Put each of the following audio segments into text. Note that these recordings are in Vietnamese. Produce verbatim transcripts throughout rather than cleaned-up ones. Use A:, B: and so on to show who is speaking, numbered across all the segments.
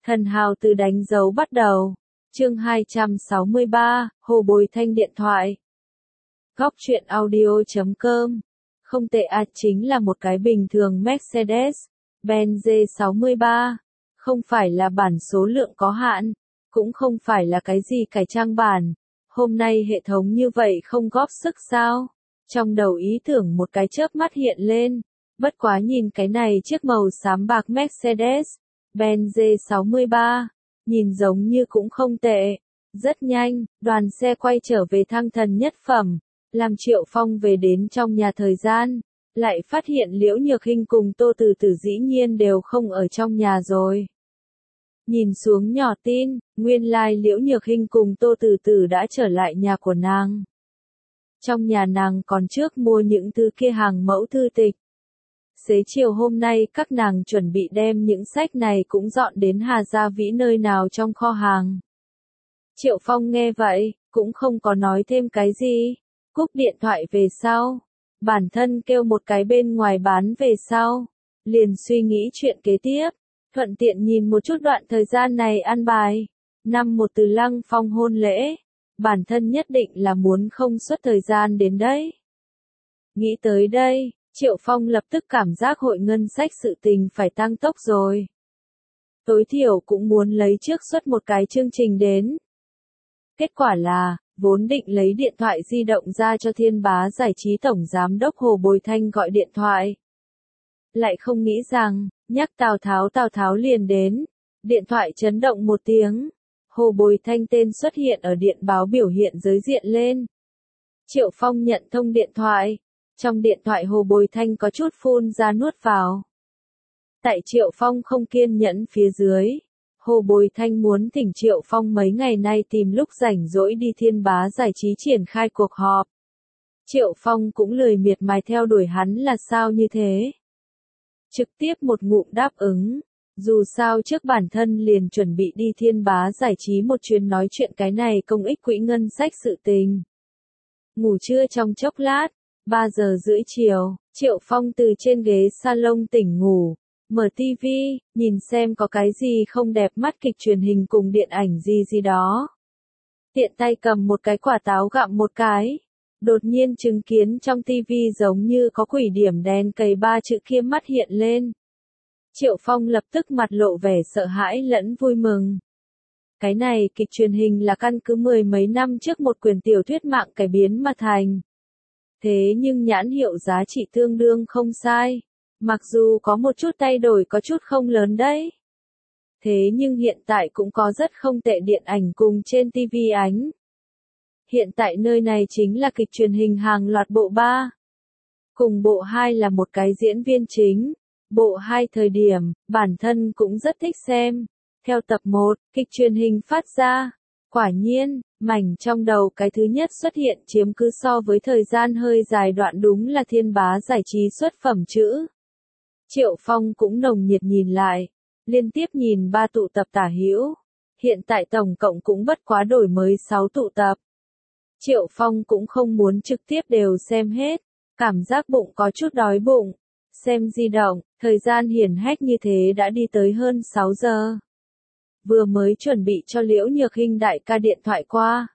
A: Thần hào từ đánh dấu bắt đầu. Chương hai trăm sáu mươi ba, Hồ Bồi Thanh điện thoại. Góc truyện audio chấm com. Không tệ à, chính là một cái bình thường Mercedes-Benz G sáu mươi ba. Không phải là bản số lượng có hạn, cũng không phải là cái gì cải trang bản. Hôm nay hệ thống như vậy không góp sức sao? Trong đầu ý tưởng một cái chớp mắt hiện lên. Bất quá nhìn cái này chiếc màu xám bạc Mercedes-Benz G sáu mươi ba, nhìn giống như cũng không tệ. Rất nhanh, đoàn xe quay trở về Thăng Thần Nhất Phẩm, làm Triệu Phong về đến trong nhà thời gian, lại phát hiện Liễu Nhược Hinh cùng Tô Tử Tử dĩ nhiên đều không ở trong nhà rồi. Nhìn xuống nhỏ tin, nguyên lai Liễu Nhược Hinh cùng Tô Tử Tử đã trở lại nhà của nàng. Trong nhà nàng còn trước mua những thứ kia hàng mẫu thư tịch. Xế chiều hôm nay các nàng chuẩn bị đem những sách này cũng dọn đến Hà Gia Vĩ nơi nào trong kho hàng. Triệu Phong nghe vậy, cũng không có nói thêm cái gì, cúp điện thoại về sau. Bản thân kêu một cái bên ngoài bán về sau, liền suy nghĩ chuyện kế tiếp, thuận tiện nhìn một chút đoạn thời gian này ăn bài. Năm một Từ Lăng Phong hôn lễ, bản thân nhất định là muốn không xuất thời gian đến đấy. Nghĩ tới đây, Triệu Phong lập tức cảm giác hội ngân sách sự tình phải tăng tốc rồi. Tối thiểu cũng muốn lấy trước suất một cái chương trình đến. Kết quả là, vốn định lấy điện thoại di động ra cho Thiên Bá Giải trí tổng giám đốc Hồ Bồi Thanh gọi điện thoại. Lại không nghĩ rằng, nhắc Tào Tháo Tào Tháo liền đến. Điện thoại chấn động một tiếng. Hồ Bồi Thanh tên xuất hiện ở điện báo biểu hiện giới diện lên. Triệu Phong nhận thông điện thoại. Trong điện thoại Hồ Bồi Thanh có chút phun ra nuốt vào. Tại Triệu Phong không kiên nhẫn phía dưới, Hồ Bồi Thanh muốn thỉnh Triệu Phong mấy ngày nay tìm lúc rảnh rỗi đi Thiên Bá Giải trí triển khai cuộc họp. Triệu Phong cũng lười miệt mài theo đuổi hắn là sao như thế. Trực tiếp một ngụm đáp ứng, dù sao trước bản thân liền chuẩn bị đi Thiên Bá Giải trí một chuyến nói chuyện cái này công ích quỹ ngân sách sự tình. Ngủ trưa trong chốc lát. ba giờ rưỡi chiều, Triệu Phong từ trên ghế salon tỉnh ngủ, mở tivi, nhìn xem có cái gì không đẹp mắt kịch truyền hình cùng điện ảnh gì gì đó. Tiện tay cầm một cái quả táo gặm một cái, đột nhiên chứng kiến trong tivi giống như có quỷ điểm đen cầy ba chữ kia mắt hiện lên. Triệu Phong lập tức mặt lộ vẻ sợ hãi lẫn vui mừng. Cái này kịch truyền hình là căn cứ mười mấy năm trước một quyển tiểu thuyết mạng cải biến mà thành. Thế nhưng nhãn hiệu giá trị tương đương không sai. Mặc dù có một chút thay đổi có chút không lớn đấy. Thế nhưng hiện tại cũng có rất không tệ điện ảnh cùng trên tivi ánh. Hiện tại nơi này chính là kịch truyền hình hàng loạt bộ ba. Cùng bộ hai là một cái diễn viên chính. Bộ hai thời điểm, bản thân cũng rất thích xem. Theo tập một, kịch truyền hình phát ra. Quả nhiên, mảnh trong đầu cái thứ nhất xuất hiện chiếm cứ so với thời gian hơi dài đoạn đúng là Thiên Bá Giải trí xuất phẩm chữ. Triệu Phong cũng nồng nhiệt nhìn lại, liên tiếp nhìn ba tụ tập tả hữu. Hiện tại tổng cộng cũng bất quá đổi mới sáu tụ tập. Triệu Phong cũng không muốn trực tiếp đều xem hết, cảm giác bụng có chút đói bụng. Xem di động, thời gian hiển hách như thế đã đi tới hơn sáu giờ. Vừa mới chuẩn bị cho Liễu Nhược Hinh đại ca điện thoại qua.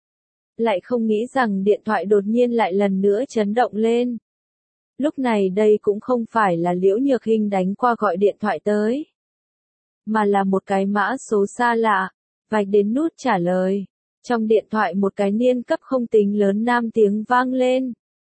A: Lại không nghĩ rằng điện thoại đột nhiên lại lần nữa chấn động lên. Lúc này đây cũng không phải là Liễu Nhược Hinh đánh qua gọi điện thoại tới. Mà là một cái mã số xa lạ, vạch đến nút trả lời. Trong điện thoại một cái niên cấp không tính lớn nam tiếng vang lên.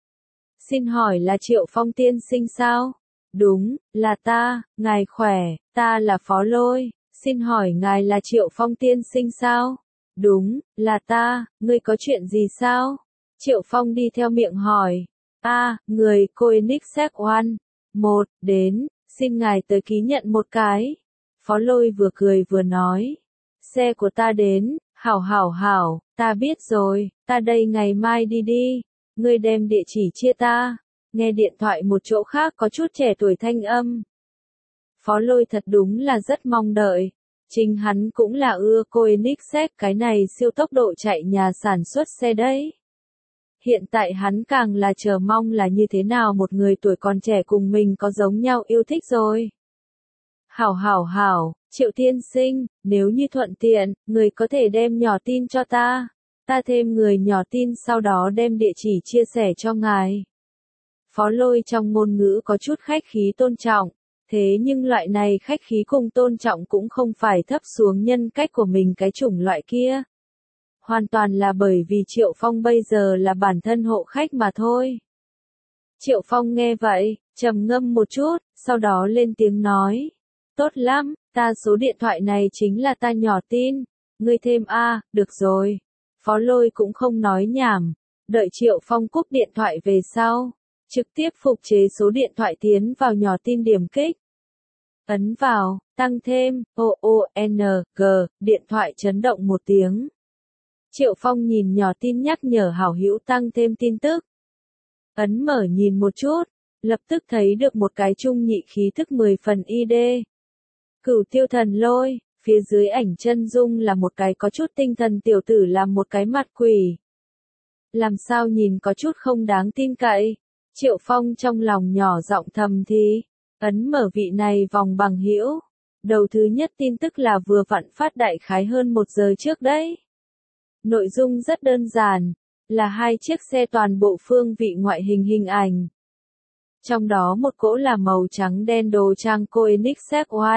A: Xin hỏi là Triệu Phong tiên sinh sao? Đúng, là ta, ngài khỏe, ta là Phó Lôi. Xin hỏi ngài là Triệu Phong tiên sinh sao? Đúng, là ta, ngươi có chuyện gì sao? Triệu Phong đi theo miệng hỏi. A, à, người, Koenigsegg One. Một, đến, xin ngài tới ký nhận một cái. Phó Lôi vừa cười vừa nói. Xe của ta đến, hảo hảo hảo, ta biết rồi, ta đây ngày mai đi đi. Ngươi đem địa chỉ chia ta. Nghe điện thoại một chỗ khác có chút trẻ tuổi thanh âm. Phó Lôi thật đúng là rất mong đợi. Chính hắn cũng là ưa Koenigsegg cái này siêu tốc độ chạy nhà sản xuất xe đấy. Hiện tại hắn càng là chờ mong là như thế nào một người tuổi còn trẻ cùng mình có giống nhau yêu thích rồi. Hảo hảo hảo, Triệu tiên sinh, nếu như thuận tiện, người có thể đem nhỏ tin cho ta. Ta thêm người nhỏ tin sau đó đem địa chỉ chia sẻ cho ngài. Phó Lôi trong ngôn ngữ có chút khách khí tôn trọng, thế nhưng loại này khách khí cùng tôn trọng cũng không phải thấp xuống nhân cách của mình cái chủng loại kia. Hoàn toàn là bởi vì Triệu Phong bây giờ là bản thân hộ khách mà thôi. Triệu Phong nghe vậy, trầm ngâm một chút, sau đó lên tiếng nói. Tốt lắm, ta số điện thoại này chính là ta nhỏ tin. Ngươi thêm a, được rồi. Phó Lôi cũng không nói nhảm. Đợi Triệu Phong cúp điện thoại về sau. Trực tiếp phục chế số điện thoại tiến vào nhỏ tin điểm kích. Ấn vào, tăng thêm, O O N G, điện thoại chấn động một tiếng. Triệu Phong nhìn nhỏ tin nhắc nhở hảo hữu tăng thêm tin tức. Ấn mở nhìn một chút, lập tức thấy được một cái trung nhị khí thức mười phần i đê. Cửu Tiêu Thần Lôi, phía dưới ảnh chân dung là một cái có chút tinh thần tiểu tử làm một cái mặt quỷ. Làm sao nhìn có chút không đáng tin cậy. Triệu Phong trong lòng nhỏ giọng thầm thì, ấn mở vị này vòng bằng hữu. Đầu thứ nhất tin tức là vừa vặn phát đại khái hơn một giờ trước đấy. Nội dung rất đơn giản, là hai chiếc xe toàn bộ phương vị ngoại hình hình ảnh. Trong đó một cỗ là màu trắng đen đồ trang Koenigsegg One.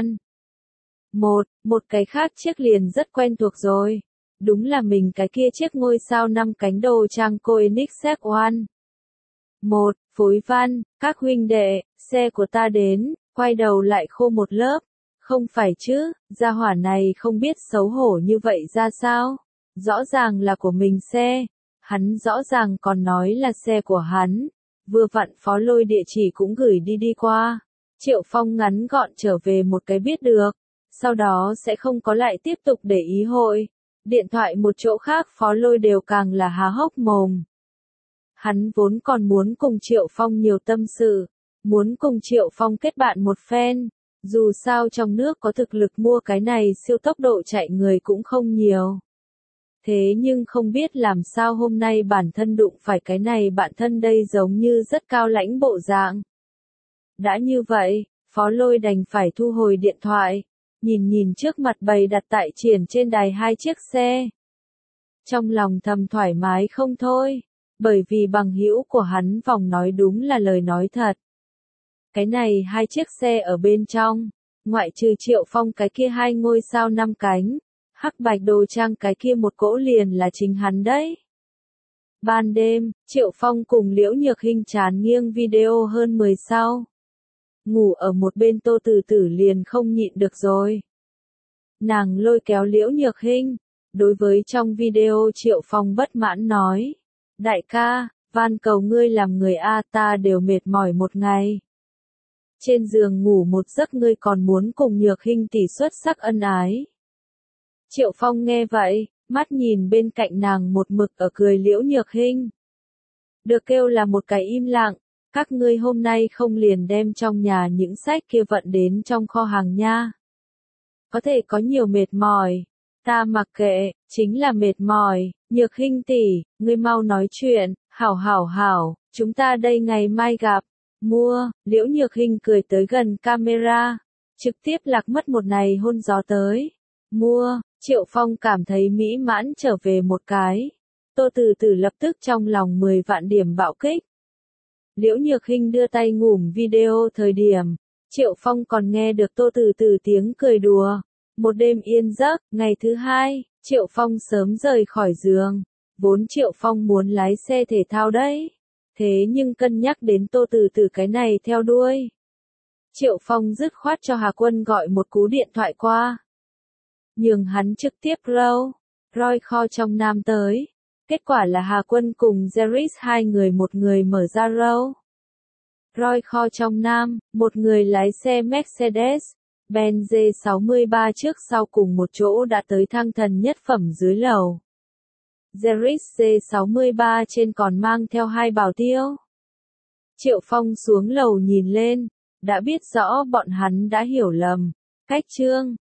A: Một, một cái khác chiếc liền rất quen thuộc rồi. Đúng là mình cái kia chiếc ngôi sao năm cánh đồ trang Koenigsegg One. Một, phối văn, các huynh đệ, xe của ta đến, quay đầu lại khô một lớp. Không phải chứ, gia hỏa này không biết xấu hổ như vậy ra sao? Rõ ràng là của mình xe. Hắn rõ ràng còn nói là xe của hắn. Vừa vặn Phó Lôi địa chỉ cũng gửi đi đi qua. Triệu Phong ngắn gọn trở về một cái biết được. Sau đó sẽ không có lại tiếp tục để ý hội. Điện thoại một chỗ khác Phó Lôi đều càng là há hốc mồm. Hắn vốn còn muốn cùng Triệu Phong nhiều tâm sự. Muốn cùng Triệu Phong kết bạn một phen. Dù sao trong nước có thực lực mua cái này siêu tốc độ chạy người cũng không nhiều. Thế nhưng không biết làm sao hôm nay bản thân đụng phải cái này bạn thân đây giống như rất cao lãnh bộ dạng. Đã như vậy, Phó Lôi đành phải thu hồi điện thoại, nhìn nhìn trước mặt bày đặt tại triển trên đài hai chiếc xe. Trong lòng thầm thoải mái không thôi, bởi vì bằng hữu của hắn vòng nói đúng là lời nói thật. Cái này hai chiếc xe ở bên trong, ngoại trừ Triệu Phong cái kia hai ngôi sao năm cánh. Hắc bạch đồ trang cái kia một cỗ liền là chính hắn đấy. Ban đêm, Triệu Phong cùng Liễu Nhược Hinh chán nghiêng video hơn mười sau. Ngủ ở một bên Tô Tử Tử liền không nhịn được rồi. Nàng lôi kéo Liễu Nhược Hinh. Đối với trong video Triệu Phong bất mãn nói. Đại ca, van cầu ngươi làm người A ta đều mệt mỏi một ngày. Trên giường ngủ một giấc ngươi còn muốn cùng Nhược Hinh tỷ xuất sắc ân ái. Triệu Phong nghe vậy, mắt nhìn bên cạnh nàng một mực ở cười Liễu Nhược Hinh. Được kêu là một cái im lặng, các ngươi hôm nay không liền đem trong nhà những sách kia vận đến trong kho hàng nha. Có thể có nhiều mệt mỏi, ta mặc kệ, chính là mệt mỏi, Nhược Hinh tỷ, ngươi mau nói chuyện, hảo hảo hảo, chúng ta đây ngày mai gặp, mua, Liễu Nhược Hinh cười tới gần camera, trực tiếp lạc mất một này hôn gió tới. Mua, Triệu Phong cảm thấy mỹ mãn trở về một cái. Tô Tử Tử lập tức trong lòng mười vạn điểm bạo kích. Liễu Nhược Hinh đưa tay ngủm video thời điểm. Triệu Phong còn nghe được Tô Tử Tử tiếng cười đùa. Một đêm yên giấc, ngày thứ hai, Triệu Phong sớm rời khỏi giường. Vốn Triệu Phong muốn lái xe thể thao đấy. Thế nhưng cân nhắc đến Tô Tử Tử cái này theo đuôi. Triệu Phong dứt khoát cho Hà Quân gọi một cú điện thoại qua. Nhường hắn trực tiếp row, roi kho trong Nam tới. Kết quả là Hà Quân cùng Zeris hai người một người mở ra row. Roi kho trong Nam, một người lái xe Mercedes, Benz G sáu mươi ba trước sau cùng một chỗ đã tới thang thần nhất phẩm dưới lầu. Zeris G sáu mươi ba trên còn mang theo hai bảo tiêu. Triệu Phong xuống lầu nhìn lên, đã biết rõ bọn hắn đã hiểu lầm. Cách trương,